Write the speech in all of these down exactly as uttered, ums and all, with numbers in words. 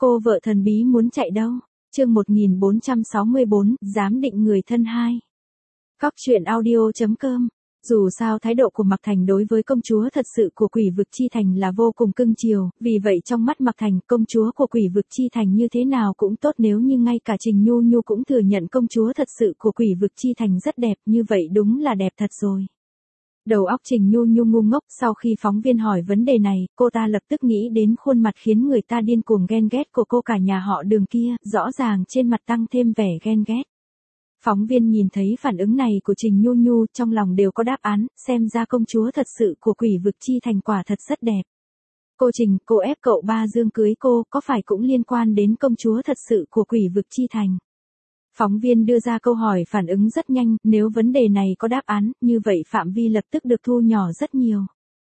Cô vợ thần bí muốn chạy đâu? Chương một nghìn bốn trăm sáu mươi bốn, giám định người thân hai. Cóc truyện audio chấm com. Dù sao thái độ của Mạc Thành đối với công chúa thật sự của Quỷ Vực Chi Thành là vô cùng cưng chiều, vì vậy trong mắt Mạc Thành, công chúa của Quỷ Vực Chi Thành như thế nào cũng tốt, nếu như ngay cả Trình Nhu Nhu cũng thừa nhận công chúa thật sự của Quỷ Vực Chi Thành rất đẹp, như vậy đúng là đẹp thật rồi. Đầu óc Trình Nhu Nhu ngu ngốc, sau khi phóng viên hỏi vấn đề này, cô ta lập tức nghĩ đến khuôn mặt khiến người ta điên cuồng ghen ghét của cô cả nhà họ Đường kia, rõ ràng trên mặt tăng thêm vẻ ghen ghét. Phóng viên nhìn thấy phản ứng này của Trình Nhu Nhu, trong lòng đều có đáp án, xem ra công chúa thật sự của Quỷ Vực Chi Thành quả thật rất đẹp. Cô Trình, cô ép cậu ba Dương cưới cô, có phải cũng liên quan đến công chúa thật sự của Quỷ Vực Chi Thành? Phóng viên đưa ra câu hỏi phản ứng rất nhanh, nếu vấn đề này có đáp án, như vậy phạm vi lập tức được thu nhỏ rất nhiều.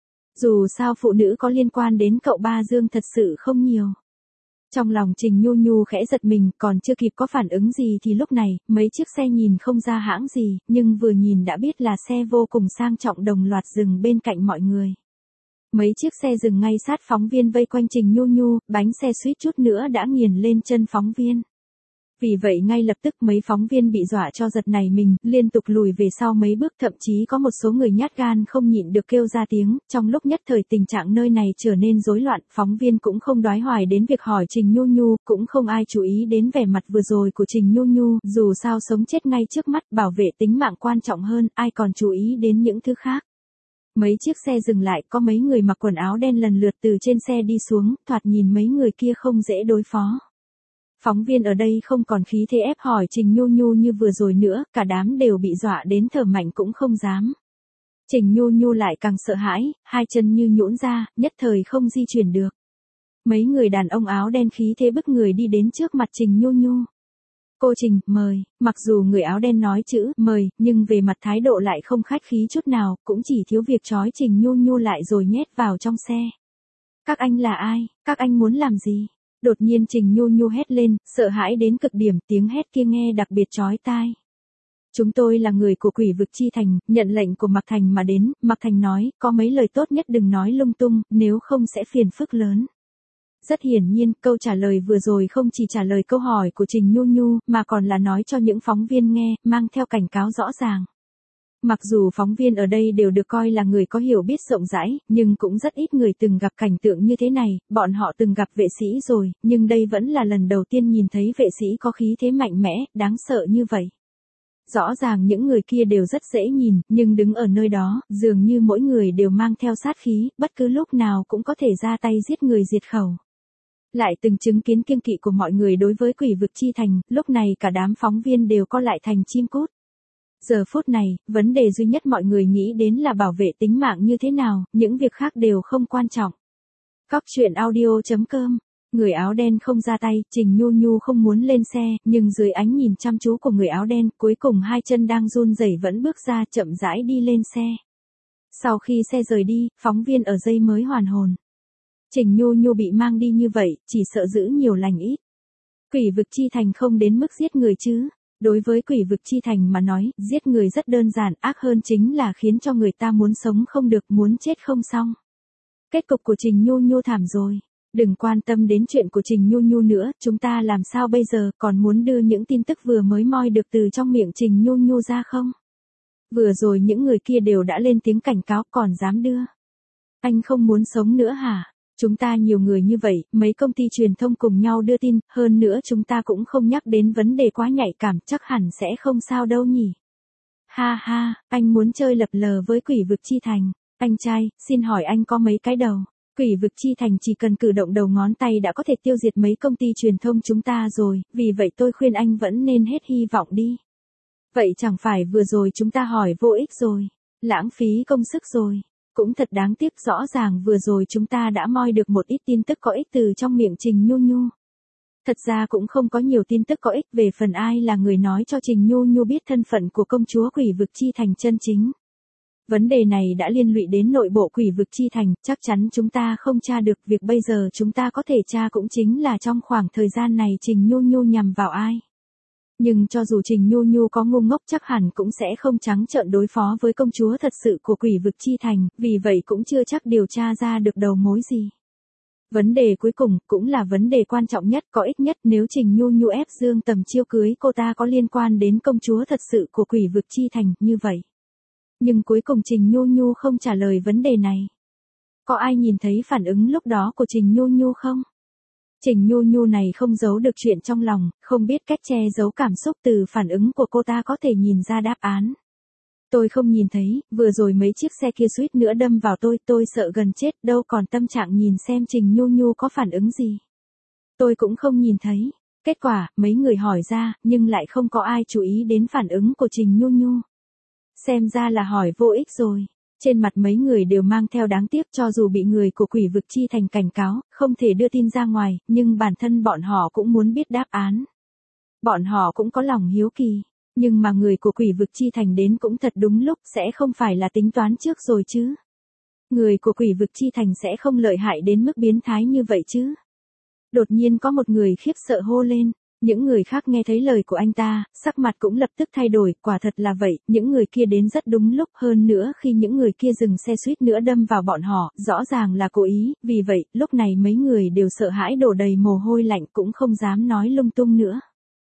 Dù sao phụ nữ có liên quan đến cậu ba Dương thật sự không nhiều. Trong lòng Trình Nhu Nhu khẽ giật mình, còn chưa kịp có phản ứng gì thì lúc này, mấy chiếc xe nhìn không ra hãng gì, nhưng vừa nhìn đã biết là xe vô cùng sang trọng đồng loạt dừng bên cạnh mọi người. Mấy chiếc xe dừng ngay sát phóng viên vây quanh Trình Nhu Nhu, bánh xe suýt chút nữa đã nghiền lên chân phóng viên. Vì vậy ngay lập tức mấy phóng viên bị dọa cho giật nảy mình, liên tục lùi về sau mấy bước, thậm chí có một số người nhát gan không nhịn được kêu ra tiếng. Trong lúc nhất thời tình trạng nơi này trở nên rối loạn, phóng viên cũng không đoái hoài đến việc hỏi Trình Nhu Nhu, cũng không ai chú ý đến vẻ mặt vừa rồi của Trình Nhu Nhu, dù sao sống chết ngay trước mắt, bảo vệ tính mạng quan trọng hơn, ai còn chú ý đến những thứ khác. Mấy chiếc xe dừng lại, có mấy người mặc quần áo đen lần lượt từ trên xe đi xuống, thoạt nhìn mấy người kia không dễ đối phó. Phóng viên ở đây không còn khí thế ép hỏi Trình Nhu Nhu như vừa rồi nữa, cả đám đều bị dọa đến thở mạnh cũng không dám. Trình Nhu Nhu lại càng sợ hãi, hai chân như nhũn ra, nhất thời không di chuyển được. Mấy người đàn ông áo đen khí thế bức người đi đến trước mặt Trình Nhu Nhu. Cô Trình, mời, mặc dù người áo đen nói chữ mời, nhưng về mặt thái độ lại không khách khí chút nào, cũng chỉ thiếu việc trói Trình Nhu Nhu lại rồi nhét vào trong xe. Các anh là ai, các anh muốn làm gì? Đột nhiên Trình Nhu Nhu hét lên, sợ hãi đến cực điểm, tiếng hét kia nghe đặc biệt chói tai. Chúng tôi là người của Quỷ Vực Chi Thành, nhận lệnh của Mạc Thành mà đến. Mạc Thành nói, có mấy lời tốt nhất đừng nói lung tung, nếu không sẽ phiền phức lớn. Rất hiển nhiên, câu trả lời vừa rồi không chỉ trả lời câu hỏi của Trình Nhu Nhu, mà còn là nói cho những phóng viên nghe, mang theo cảnh cáo rõ ràng. Mặc dù phóng viên ở đây đều được coi là người có hiểu biết rộng rãi, nhưng cũng rất ít người từng gặp cảnh tượng như thế này, bọn họ từng gặp vệ sĩ rồi, nhưng đây vẫn là lần đầu tiên nhìn thấy vệ sĩ có khí thế mạnh mẽ, đáng sợ như vậy. Rõ ràng những người kia đều rất dễ nhìn, nhưng đứng ở nơi đó, dường như mỗi người đều mang theo sát khí, bất cứ lúc nào cũng có thể ra tay giết người diệt khẩu. Lại từng chứng kiến kiêng kỵ của mọi người đối với Quỷ Vực Chi Thành, lúc này cả đám phóng viên đều co lại thành chim cút. Giờ phút này, vấn đề duy nhất mọi người nghĩ đến là bảo vệ tính mạng như thế nào, những việc khác đều không quan trọng. Cóc truyện audio chấm com. Người áo đen không ra tay, Trình Nhu Nhu không muốn lên xe, nhưng dưới ánh nhìn chăm chú của người áo đen, cuối cùng hai chân đang run rẩy vẫn bước ra chậm rãi đi lên xe. Sau khi xe rời đi, phóng viên ở dây mới hoàn hồn. Trình Nhu Nhu bị mang đi như vậy, chỉ sợ giữ nhiều lành ít. Quỷ Vực Chi Thành không đến mức giết người chứ. Đối với Quỷ Vực Chi Thành mà nói, giết người rất đơn giản, ác hơn chính là khiến cho người ta muốn sống không được, muốn chết không xong. Kết cục của Trình Nhu Nhu thảm rồi. Đừng quan tâm đến chuyện của Trình Nhu Nhu nữa, chúng ta làm sao bây giờ, còn muốn đưa những tin tức vừa mới moi được từ trong miệng Trình Nhu Nhu ra không? Vừa rồi những người kia đều đã lên tiếng cảnh cáo, còn dám đưa. Anh không muốn sống nữa hả? Chúng ta nhiều người như vậy, mấy công ty truyền thông cùng nhau đưa tin, hơn nữa chúng ta cũng không nhắc đến vấn đề quá nhạy cảm, chắc hẳn sẽ không sao đâu nhỉ. Ha ha, anh muốn chơi lập lờ với Quỷ Vực Chi Thành. Anh trai, xin hỏi anh có mấy cái đầu? Quỷ Vực Chi Thành chỉ cần cử động đầu ngón tay đã có thể tiêu diệt mấy công ty truyền thông chúng ta rồi, vì vậy tôi khuyên anh vẫn nên hết hy vọng đi. Vậy chẳng phải vừa rồi chúng ta hỏi vô ích rồi, lãng phí công sức rồi. Cũng thật đáng tiếc, rõ ràng vừa rồi chúng ta đã moi được một ít tin tức có ích từ trong miệng Trình Nhu Nhu. Thật ra cũng không có nhiều tin tức có ích, về phần ai là người nói cho Trình Nhu Nhu biết thân phận của công chúa Quỷ Vực Chi Thành chân chính. Vấn đề này đã liên lụy đến nội bộ Quỷ Vực Chi Thành, chắc chắn chúng ta không tra được, việc bây giờ chúng ta có thể tra cũng chính là trong khoảng thời gian này Trình Nhu Nhu nhằm vào ai. Nhưng cho dù Trình Nhu Nhu có ngu ngốc chắc hẳn cũng sẽ không trắng trợn đối phó với công chúa thật sự của Quỷ Vực Chi Thành, vì vậy cũng chưa chắc điều tra ra được đầu mối gì. Vấn đề cuối cùng, cũng là vấn đề quan trọng nhất, có ích nhất, nếu Trình Nhu Nhu ép Dương Tầm Chiêu cưới cô ta có liên quan đến công chúa thật sự của Quỷ Vực Chi Thành, như vậy. Nhưng cuối cùng Trình Nhu Nhu không trả lời vấn đề này. Có ai nhìn thấy phản ứng lúc đó của Trình Nhu Nhu không? Trình Nhu Nhu này không giấu được chuyện trong lòng, không biết cách che giấu cảm xúc, từ phản ứng của cô ta có thể nhìn ra đáp án. Tôi không nhìn thấy, vừa rồi mấy chiếc xe kia suýt nữa đâm vào tôi, tôi sợ gần chết, đâu còn tâm trạng nhìn xem Trình Nhu Nhu có phản ứng gì. Tôi cũng không nhìn thấy. Kết quả, mấy người hỏi ra, nhưng lại không có ai chú ý đến phản ứng của Trình Nhu Nhu. Xem ra là hỏi vô ích rồi. Trên mặt mấy người đều mang theo đáng tiếc, cho dù bị người của Quỷ Vực Chi Thành cảnh cáo, không thể đưa tin ra ngoài, nhưng bản thân bọn họ cũng muốn biết đáp án. Bọn họ cũng có lòng hiếu kỳ. Nhưng mà người của Quỷ Vực Chi Thành đến cũng thật đúng lúc, sẽ không phải là tính toán trước rồi chứ. Người của Quỷ Vực Chi Thành sẽ không lợi hại đến mức biến thái như vậy chứ. Đột nhiên có một người khiếp sợ hô lên. Những người khác nghe thấy lời của anh ta, sắc mặt cũng lập tức thay đổi, quả thật là vậy, những người kia đến rất đúng lúc, hơn nữa khi những người kia dừng xe suýt nữa đâm vào bọn họ, rõ ràng là cố ý, vì vậy, lúc này mấy người đều sợ hãi đổ đầy mồ hôi lạnh, cũng không dám nói lung tung nữa.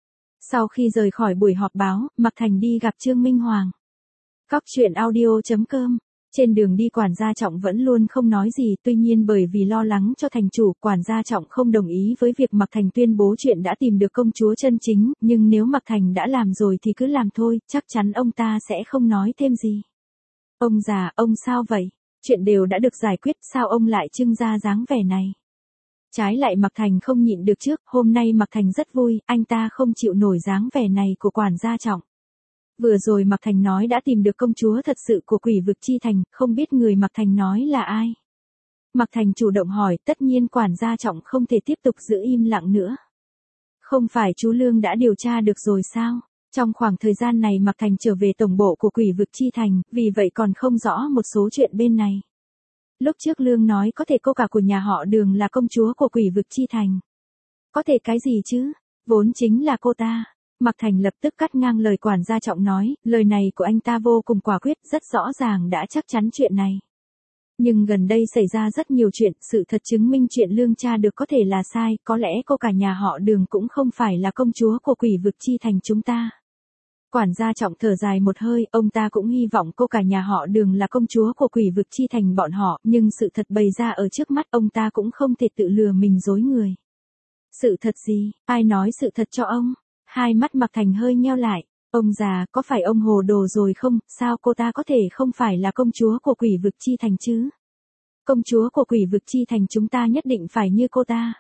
Sau khi rời khỏi buổi họp báo, Mạc Thành đi gặp Trương Minh Hoàng. Cóc truyện audio chấm com. Trên đường đi quản gia Trọng vẫn luôn không nói gì, tuy nhiên bởi vì lo lắng cho thành chủ, quản gia Trọng không đồng ý với việc Mạc Thành tuyên bố chuyện đã tìm được công chúa chân chính, nhưng nếu Mạc Thành đã làm rồi thì cứ làm thôi, chắc chắn ông ta sẽ không nói thêm gì. Ông già, ông sao vậy? Chuyện đều đã được giải quyết, sao ông lại trưng ra dáng vẻ này? Trái lại Mạc Thành không nhịn được trước, hôm nay Mạc Thành rất vui, anh ta không chịu nổi dáng vẻ này của quản gia Trọng. Vừa rồi Mạc Thành nói đã tìm được công chúa thật sự của Quỷ Vực Chi Thành, không biết người Mạc Thành nói là ai. Mạc Thành chủ động hỏi, tất nhiên quản gia Trọng không thể tiếp tục giữ im lặng nữa. Không phải chú Lương đã điều tra được rồi sao? Trong khoảng thời gian này Mạc Thành trở về tổng bộ của Quỷ Vực Chi Thành, vì vậy còn không rõ một số chuyện bên này. Lúc trước Lương nói có thể cô cả của nhà họ Đường là công chúa của Quỷ Vực Chi Thành. Có thể cái gì chứ? Vốn chính là cô ta. Mạc Thành lập tức cắt ngang lời quản gia Trọng nói, lời này của anh ta vô cùng quả quyết, rất rõ ràng đã chắc chắn chuyện này. Nhưng gần đây xảy ra rất nhiều chuyện, sự thật chứng minh chuyện Lương tra được có thể là sai, có lẽ cô cả nhà họ Đường cũng không phải là công chúa của Quỷ Vực Chi Thành chúng ta. Quản gia Trọng thở dài một hơi, ông ta cũng hy vọng cô cả nhà họ Đường là công chúa của Quỷ Vực Chi Thành bọn họ, nhưng sự thật bày ra ở trước mắt ông ta cũng không thể tự lừa mình dối người. Sự thật gì? Ai nói sự thật cho ông? Hai mắt Mạc Thành hơi nheo lại. Ông già, có phải ông hồ đồ rồi không? Sao cô ta có thể không phải là công chúa của Quỷ Vực Chi Thành chứ? Công chúa của Quỷ Vực Chi Thành chúng ta nhất định phải như cô ta.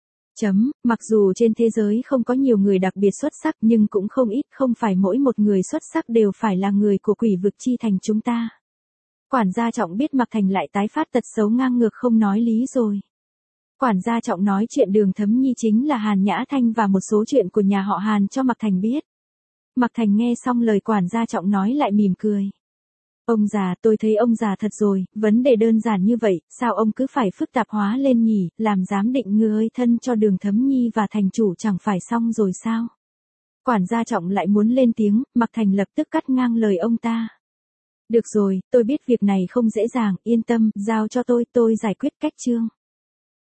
Chấm, mặc dù trên thế giới không có nhiều người đặc biệt xuất sắc nhưng cũng không ít, không phải mỗi một người xuất sắc đều phải là người của Quỷ Vực Chi Thành chúng ta. Quản gia Trọng biết Mạc Thành lại tái phát tật xấu ngang ngược không nói lý rồi. Quản gia Trọng nói chuyện Đường Thấm Nhi chính là Hàn Nhã Thanh và một số chuyện của nhà họ Hàn cho Mạc Thành biết. Mạc Thành nghe xong lời quản gia Trọng nói lại mỉm cười. Ông già, tôi thấy ông già thật rồi, vấn đề đơn giản như vậy, sao ông cứ phải phức tạp hóa lên nhỉ, làm giám định người thân cho Đường Thấm Nhi và thành chủ chẳng phải xong rồi sao? Quản gia Trọng lại muốn lên tiếng, Mạc Thành lập tức cắt ngang lời ông ta. Được rồi, tôi biết việc này không dễ dàng, yên tâm, giao cho tôi, tôi giải quyết cách chương.